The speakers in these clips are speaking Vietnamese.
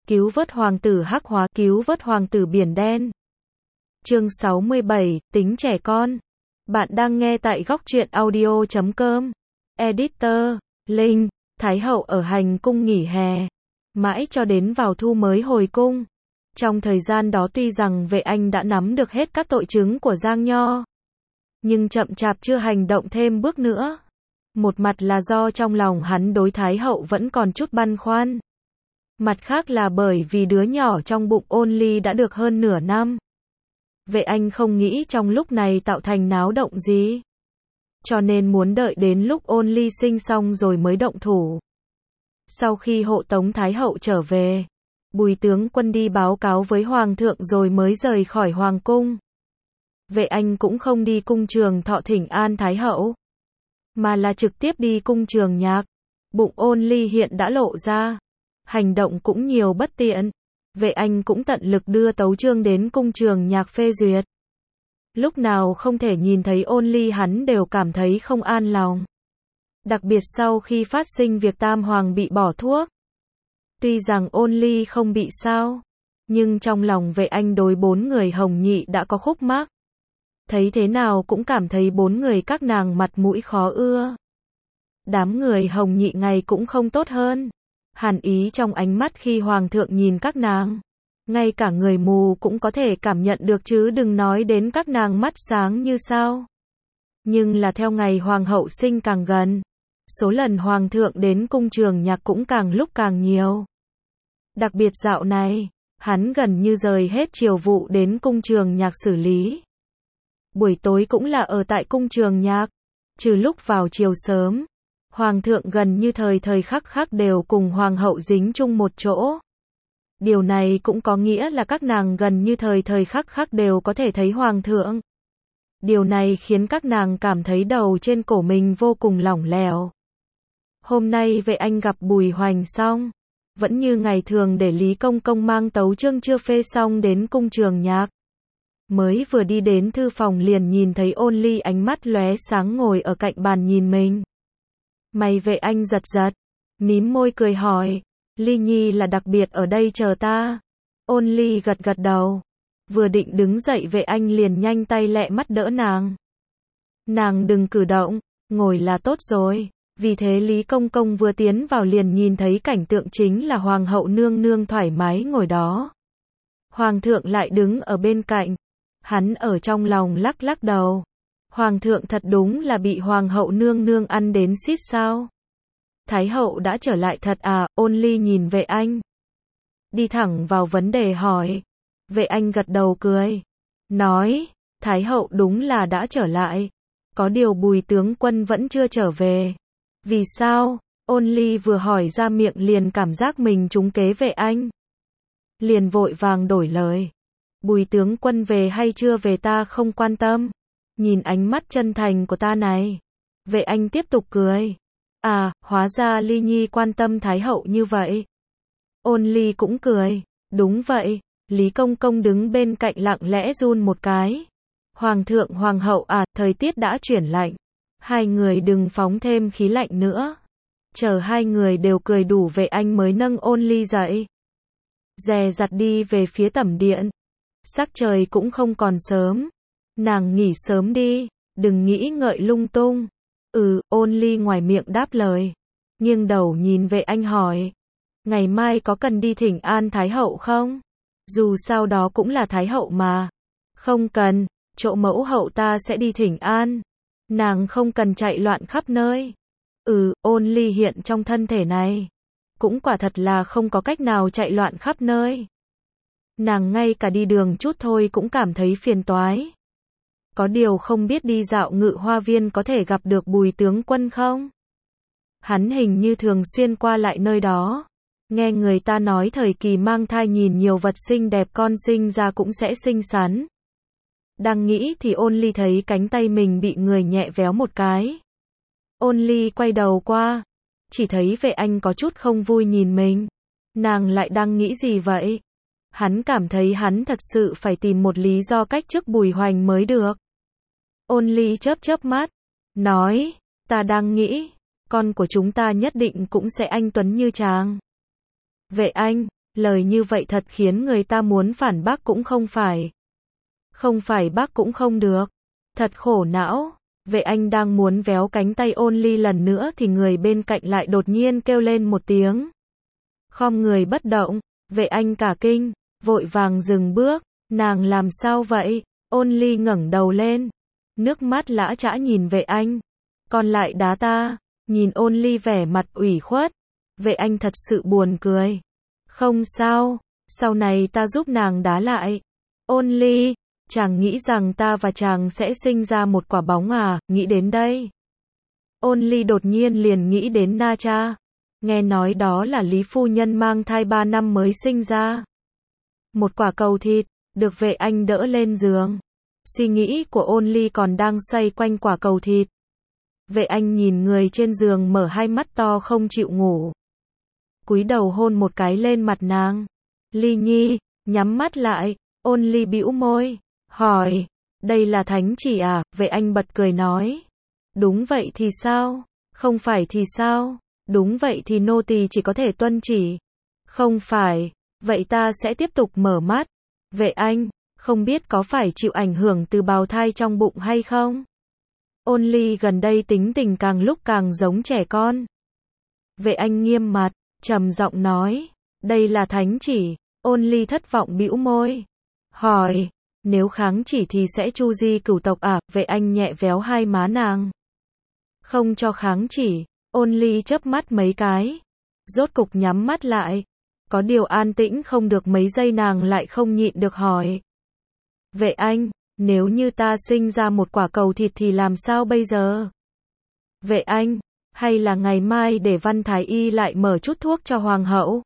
cứu vớt hoàng tử hắc hóa, cứu vớt hoàng tử biển đen. Chương 67, tính trẻ con. Bạn đang nghe tại góc truyện audio.com. Editor, Linh, Thái hậu ở hành cung nghỉ hè. Mãi cho đến vào thu mới hồi cung. Trong thời gian đó tuy rằng Vệ Anh đã nắm được hết các tội chứng của Giang Nho, nhưng chậm chạp chưa hành động thêm bước nữa. Một mặt là do trong lòng hắn đối Thái hậu vẫn còn chút băn khoăn. Mặt khác là bởi vì đứa nhỏ trong bụng Ôn Ly đã được hơn nửa năm. Vệ Anh không nghĩ trong lúc này tạo thành náo động gì, cho nên muốn đợi đến lúc Ôn Ly sinh xong rồi mới động thủ. Sau khi hộ tống Thái hậu trở về, Bùi tướng quân đi báo cáo với Hoàng thượng rồi mới rời khỏi Hoàng cung. Vệ Anh cũng không đi cung Trường Thọ thỉnh an Thái hậu, mà là trực tiếp đi cung Trường Nhạc. Bụng Ôn Ly hiện đã lộ ra, hành động cũng nhiều bất tiện. Vệ Anh cũng tận lực đưa tấu chương đến cung Trường Nhạc phê duyệt. Lúc nào không thể nhìn thấy Ôn Ly hắn đều cảm thấy không an lòng. Đặc biệt sau khi phát sinh việc Tam Hoàng bị bỏ thuốc. Tuy rằng Ôn Ly không bị sao, nhưng trong lòng Vệ Anh đối 4 người Hồng Nhị đã có khúc mắc. Thấy thế nào cũng cảm thấy 4 người các nàng mặt mũi khó ưa. Đám người Hồng Nhị ngày cũng không tốt hơn. Hàn ý trong ánh mắt khi Hoàng thượng nhìn các nàng. Ngay cả người mù cũng có thể cảm nhận được chứ đừng nói đến các nàng mắt sáng như sao. Nhưng là theo ngày Hoàng hậu sinh càng gần, số lần Hoàng thượng đến cung Trường Nhạc cũng càng lúc càng nhiều. Đặc biệt dạo này, hắn gần như rời hết triều vụ đến cung Trường Nhạc xử lý. Buổi tối cũng là ở tại cung Trường Nhạc, trừ lúc vào chiều sớm. Hoàng thượng gần như thời thời khắc khắc đều cùng Hoàng hậu dính chung một chỗ. Điều này cũng có nghĩa là các nàng gần như thời thời khắc khắc đều có thể thấy Hoàng thượng. Điều này khiến các nàng cảm thấy đầu trên cổ mình vô cùng lỏng lẻo. Hôm nay Vệ Anh gặp Bùi Hoành xong, vẫn như ngày thường để Lý Công Công mang tấu chương chưa phê xong đến cung Trường Nhạc. Mới vừa đi đến thư phòng liền nhìn thấy Ôn Ly ánh mắt lóe sáng ngồi ở cạnh bàn nhìn mình. Mày Vệ Anh giật giật, mím môi cười hỏi, Ly Nhi là đặc biệt ở đây chờ ta. Ôn Ly gật gật đầu, vừa định đứng dậy Vệ Anh liền nhanh tay lẹ mắt đỡ nàng. Nàng đừng cử động, ngồi là tốt rồi. Vì thế Lý Công Công vừa tiến vào liền nhìn thấy cảnh tượng chính là Hoàng hậu nương nương thoải mái ngồi đó. Hoàng thượng lại đứng ở bên cạnh. Hắn ở trong lòng lắc lắc đầu. Hoàng thượng thật đúng là bị Hoàng hậu nương nương ăn đến xít sao. Thái hậu đã trở lại thật à? Ôn Ly nhìn Vệ Anh, đi thẳng vào vấn đề hỏi. Vệ Anh gật đầu cười, nói, Thái hậu đúng là đã trở lại. Có điều Bùi tướng quân vẫn chưa trở về. Vì sao? Ôn Ly vừa hỏi ra miệng liền cảm giác mình trúng kế Vệ Anh. Liền vội vàng đổi lời. Bùi tướng quân về hay chưa về ta không quan tâm. Nhìn ánh mắt chân thành của ta này. Vệ Anh tiếp tục cười. À, hóa ra Ly Nhi quan tâm Thái hậu như vậy. Ôn Ly cũng cười. Đúng vậy. Lý Công Công đứng bên cạnh lặng lẽ run một cái. Hoàng thượng Hoàng hậu à, thời tiết đã chuyển lạnh. Hai người đừng phóng thêm khí lạnh nữa. Chờ hai người đều cười đủ Vệ Anh mới nâng Ôn Ly dậy. Dè dặt đi về phía tẩm điện. Sắc trời cũng không còn sớm. Nàng nghỉ sớm đi, đừng nghĩ ngợi lung tung. Ôn Ly ngoài miệng đáp lời. Nghiêng đầu nhìn Vệ Anh hỏi. Ngày mai có cần đi thỉnh an Thái hậu không? Dù sao đó cũng là Thái hậu mà. Không cần, chỗ mẫu hậu ta sẽ đi thỉnh an. Nàng không cần chạy loạn khắp nơi. Ôn Ly hiện trong thân thể này. Cũng quả thật là không có cách nào chạy loạn khắp nơi. Nàng ngay cả đi đường chút thôi cũng cảm thấy phiền toái. Có điều không biết đi dạo Ngự Hoa Viên có thể gặp được Bùi tướng quân không? Hắn hình như thường xuyên qua lại nơi đó. Nghe người ta nói thời kỳ mang thai nhìn nhiều vật xinh đẹp con sinh ra cũng sẽ xinh xắn. Đang nghĩ thì Ôn Ly thấy cánh tay mình bị người nhẹ véo một cái. Ôn Ly quay đầu qua, chỉ thấy Vệ Anh có chút không vui nhìn mình. Nàng lại đang nghĩ gì vậy? Hắn cảm thấy hắn thật sự phải tìm một lý do cách chức Bùi Hoành mới được. Ôn Ly chớp chớp mắt, nói, ta đang nghĩ, con của chúng ta nhất định cũng sẽ anh tuấn như chàng. Vệ Anh, Lời như vậy thật khiến người ta muốn phản bác cũng không phải. Không phải bác cũng không được. Thật khổ não. Vệ Anh đang muốn véo cánh tay Ôn Ly lần nữa thì người bên cạnh lại đột nhiên kêu lên một tiếng. Khom người bất động. Vệ Anh cả kinh, vội vàng dừng bước. Nàng làm sao vậy? Ôn Ly ngẩng đầu lên. Nước mắt lã chã nhìn Vệ Anh. Con lại đá ta. Nhìn Ôn Ly vẻ mặt ủy khuất. Vệ Anh thật sự buồn cười. Không sao, sau này ta giúp nàng đá lại. Ôn Ly, chàng nghĩ rằng ta và chàng sẽ sinh ra một quả bóng à, nghĩ đến đây. Ôn Ly đột nhiên liền nghĩ đến Na Cha. Nghe nói đó là Lý phu nhân mang thai 3 năm mới sinh ra. Một quả cầu thịt, được Vệ Anh đỡ lên giường. Suy nghĩ của Ôn Ly còn đang xoay quanh quả cầu thịt. Vệ Anh nhìn người trên giường mở hai mắt to không chịu ngủ. Cúi đầu hôn một cái lên mặt nàng. Ly Nhi, nhắm mắt lại. Ôn Ly bĩu môi, hỏi, đây là thánh chỉ à? Vệ Anh bật cười nói. Đúng vậy thì sao? Không phải thì sao? Đúng vậy thì nô tỳ chỉ có thể tuân chỉ. Không phải, vậy ta sẽ tiếp tục mở mắt. Vệ Anh, không biết có phải chịu ảnh hưởng từ bào thai trong bụng hay không? Ôn Ly gần đây tính tình càng lúc càng giống trẻ con. Vệ Anh nghiêm mặt, trầm giọng nói, đây là thánh chỉ. Ôn Ly thất vọng bĩu môi, hỏi, nếu kháng chỉ thì sẽ chu di cửu tộc à? Vệ Anh nhẹ véo hai má nàng. Không cho kháng chỉ. Ôn Ly chớp mắt mấy cái, rốt cục nhắm mắt lại. Có điều an tĩnh không được mấy giây nàng lại không nhịn được hỏi. Vệ Anh, nếu như ta sinh ra một quả cầu thịt thì làm sao bây giờ? Vệ Anh, hay là ngày mai để Văn Thái Y lại mở chút thuốc cho hoàng hậu?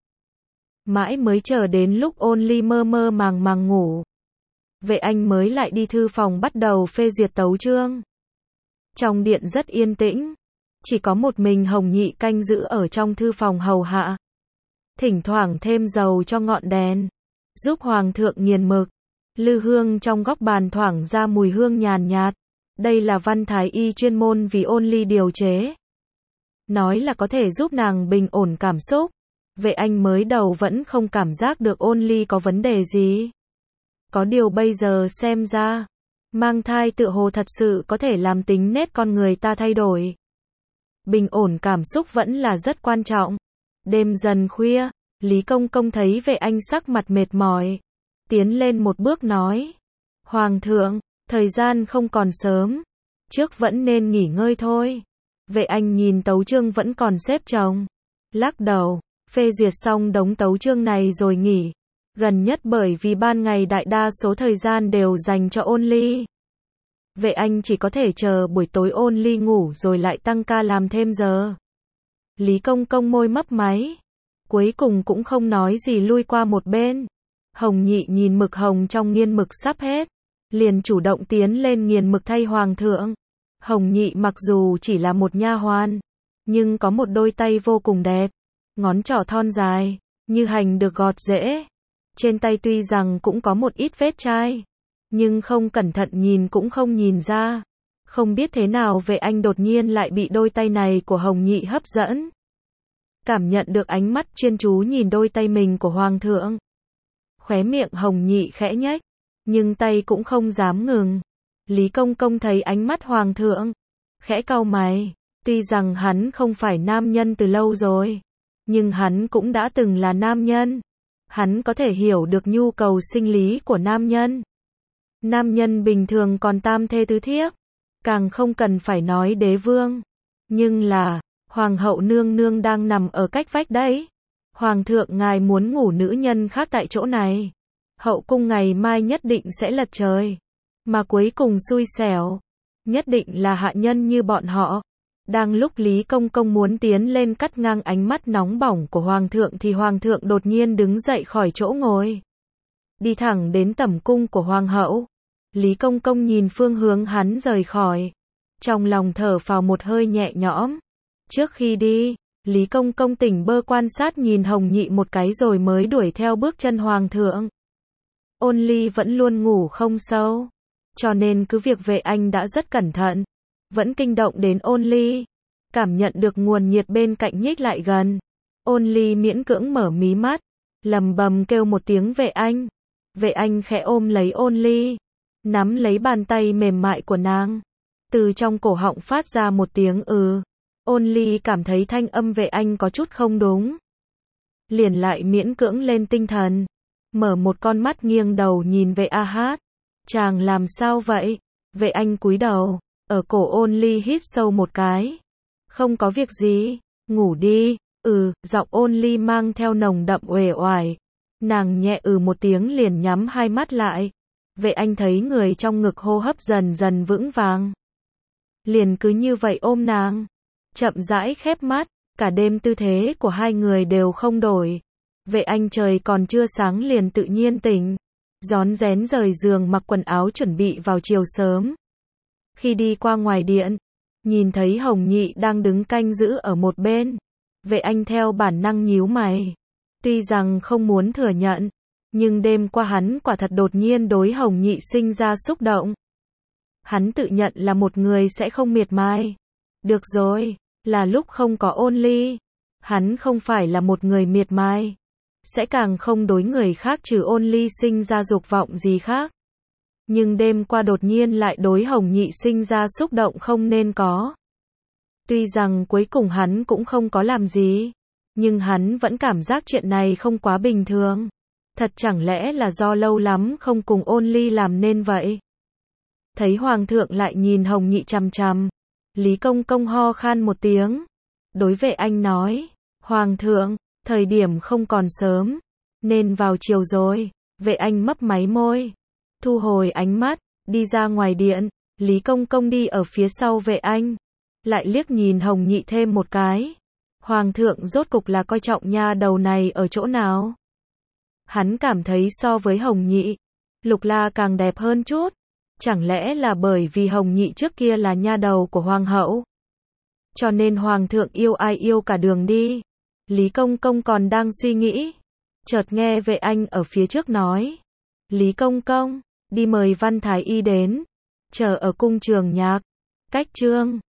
Mãi mới chờ đến lúc Ôn Ly mơ mơ màng màng ngủ. Vệ Anh mới lại đi thư phòng bắt đầu phê duyệt tấu chương. Trong điện rất yên tĩnh. Chỉ có một mình Hồng Nhị canh giữ ở trong thư phòng hầu hạ. Thỉnh thoảng thêm dầu cho ngọn đèn. Giúp hoàng thượng nghiền mực. Lư hương trong góc bàn thoảng ra mùi hương nhàn nhạt. Đây là Văn Thái Y chuyên môn vì Ôn Ly điều chế. Nói là có thể giúp nàng bình ổn cảm xúc. Vệ Anh mới đầu vẫn không cảm giác được Ôn Ly có vấn đề gì. Có điều bây giờ xem ra, mang thai tựa hồ thật sự có thể làm tính nết con người ta thay đổi. Bình ổn cảm xúc vẫn là rất quan trọng. Đêm dần khuya, Lý Công Công thấy Vệ Anh sắc mặt mệt mỏi. Tiến lên một bước nói. Hoàng thượng, thời gian không còn sớm. Trước vẫn nên nghỉ ngơi thôi. Vệ Anh nhìn tấu chương vẫn còn xếp chồng. Lắc đầu, phê duyệt xong đống tấu chương này rồi nghỉ. Gần nhất bởi vì ban ngày đại đa số thời gian đều dành cho Ôn Ly. Vệ Anh chỉ có thể chờ buổi tối Ôn Ly ngủ rồi lại tăng ca làm thêm giờ. Lý Công Công môi mấp máy. Cuối cùng cũng không nói gì lui qua một bên. Hồng Nhị nhìn mực hồng trong nghiên mực sắp hết. Liền chủ động tiến lên nghiền mực thay hoàng thượng. Hồng Nhị mặc dù chỉ là một nha hoàn, nhưng có một đôi tay vô cùng đẹp. Ngón trỏ thon dài, như hành được gọt rễ. Trên tay tuy rằng cũng có một ít vết chai, nhưng không cẩn thận nhìn cũng không nhìn ra. Không biết thế nào Vệ Anh đột nhiên lại bị đôi tay này của Hồng Nhị hấp dẫn. Cảm nhận được ánh mắt chuyên chú nhìn đôi tay mình của hoàng thượng. Khóe miệng Hồng Nhị khẽ nhếch, nhưng tay cũng không dám ngừng. Lý Công Công thấy ánh mắt hoàng thượng, khẽ cau mày. Tuy rằng hắn không phải nam nhân từ lâu rồi, nhưng hắn cũng đã từng là nam nhân. Hắn có thể hiểu được nhu cầu sinh lý của nam nhân. Nam nhân bình thường còn tam thê tứ thiếp, càng không cần phải nói đế vương. Nhưng là, hoàng hậu nương nương đang nằm ở cách vách đấy. Hoàng thượng ngài muốn ngủ nữ nhân khác tại chỗ này. Hậu cung ngày mai nhất định sẽ lật trời. Mà cuối cùng xui xẻo, nhất định là hạ nhân như bọn họ. Đang lúc Lý Công Công muốn tiến lên cắt ngang ánh mắt nóng bỏng của hoàng thượng thì hoàng thượng đột nhiên đứng dậy khỏi chỗ ngồi. Đi thẳng đến tẩm cung của hoàng hậu. Lý Công Công nhìn phương hướng hắn rời khỏi. Trong lòng thở phào một hơi nhẹ nhõm. Trước khi đi, Lý Công Công tỉnh bơ quan sát nhìn Hồng Nhị một cái rồi mới đuổi theo bước chân hoàng thượng. Ôn Ly vẫn luôn ngủ không sâu, cho nên cứ việc Vệ Anh đã rất cẩn thận, vẫn kinh động đến Ôn Ly. Cảm nhận được nguồn nhiệt bên cạnh nhích lại gần, Ôn Ly miễn cưỡng mở mí mắt, lầm bầm kêu một tiếng Vệ Anh. Vệ Anh khẽ ôm lấy Ôn Ly, nắm lấy bàn tay mềm mại của nàng. Từ trong cổ họng phát ra một tiếng Ôn Ly cảm thấy thanh âm Vệ Anh có chút không đúng. Liền lại miễn cưỡng lên tinh thần, mở một con mắt nghiêng đầu nhìn Vệ A Hát. Chàng làm sao vậy? Vệ Anh cúi đầu, ở cổ Ôn Ly hít sâu một cái. Không có việc gì, ngủ đi. Giọng Ôn Ly mang theo nồng đậm uể oải. Nàng nhẹ một tiếng liền nhắm hai mắt lại. Vệ Anh thấy người trong ngực hô hấp dần dần vững vàng. Liền cứ như vậy ôm nàng, chậm rãi khép mắt, cả đêm tư thế của hai người đều không đổi. Vệ Anh trời còn chưa sáng liền tự nhiên tỉnh, rón rén rời giường mặc quần áo chuẩn bị vào chiều sớm. Khi đi qua ngoài điện, nhìn thấy Hồng Nhị đang đứng canh giữ ở một bên. Vệ Anh theo bản năng nhíu mày. Tuy rằng không muốn thừa nhận, nhưng đêm qua hắn quả thật đột nhiên đối Hồng Nhị sinh ra xúc động. Hắn tự nhận là một người sẽ không miệt mài. Được rồi, là lúc không có Ôn Ly. Hắn không phải là một người miệt mài. Sẽ càng không đối người khác trừ Ôn Ly sinh ra dục vọng gì khác. Nhưng đêm qua đột nhiên lại đối Hồng Nhị sinh ra xúc động không nên có. Tuy rằng cuối cùng hắn cũng không có làm gì, nhưng hắn vẫn cảm giác chuyện này không quá bình thường. Thật chẳng lẽ là do lâu lắm không cùng Ôn Ly làm nên vậy? Thấy Hoàng thượng lại nhìn Hồng Nhị chằm chằm, Lý Công Công ho khan một tiếng. Đối Vệ Anh nói, Hoàng thượng, thời điểm không còn sớm, nên vào chiều rồi. Vệ Anh mấp máy môi, thu hồi ánh mắt, đi ra ngoài điện. Lý Công Công đi ở phía sau Vệ Anh, lại liếc nhìn Hồng Nhị thêm một cái. Hoàng thượng rốt cục là coi trọng nha đầu này ở chỗ nào? Hắn cảm thấy so với Hồng Nhị, Lục La càng đẹp hơn chút. Chẳng lẽ là bởi vì Hồng Nhị trước kia là nha đầu của Hoàng hậu? Cho nên Hoàng thượng yêu ai yêu cả đường đi. Lý Công Công còn đang suy nghĩ, chợt nghe Vệ Anh ở phía trước nói. Lý Công Công, đi mời Văn Thái Y đến, chờ ở cung Trường Nhạc. Cách chương